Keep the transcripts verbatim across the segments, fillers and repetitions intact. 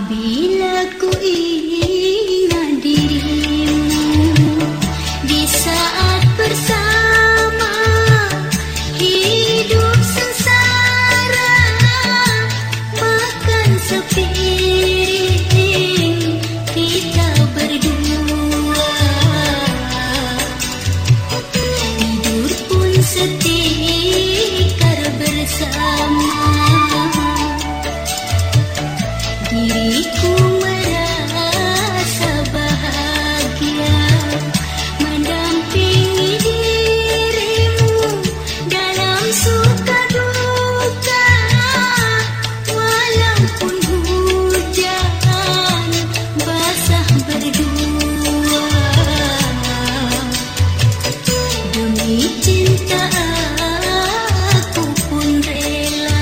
Apabila ku ingat dirimu di saat bersama hidup sengsara, makan sepiring kita berdua, tidur pun setikar bersama. Diriku merasa bahagia mendampingi dirimu dalam suka duka, walaupun hujan basah berdua. Demi cinta aku pun rela.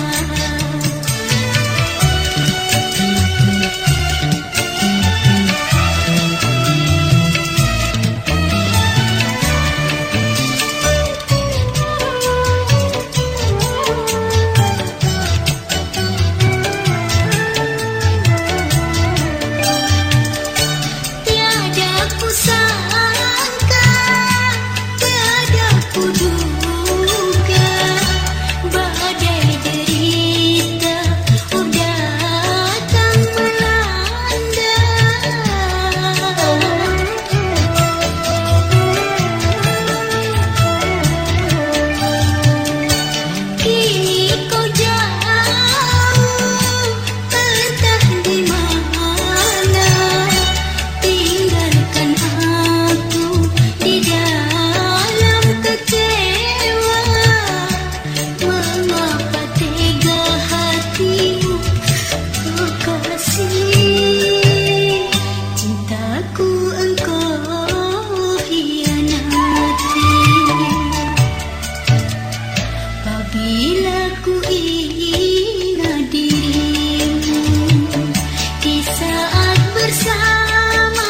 Bila ku ingat dirimu di saat bersama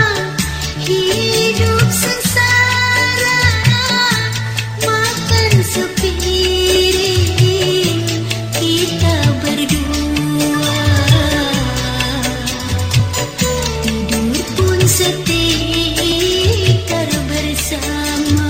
hidup sengsara, makan sepiring kita berdua, tidur pun setikar bersama.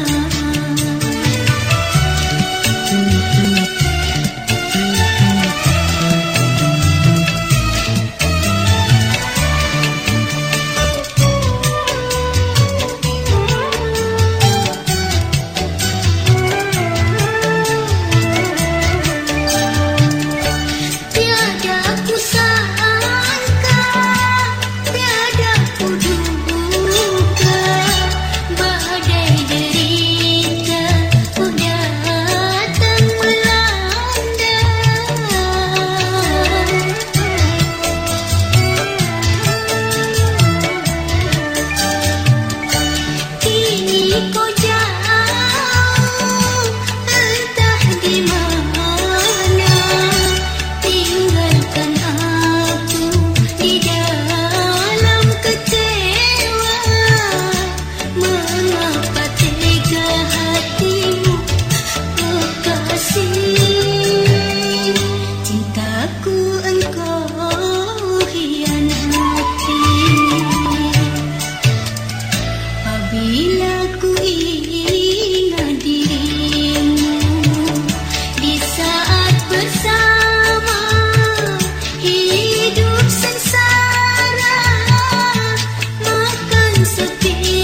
Bila ku ingat dirimu di saat bersama hidup sengsara, makan sepiring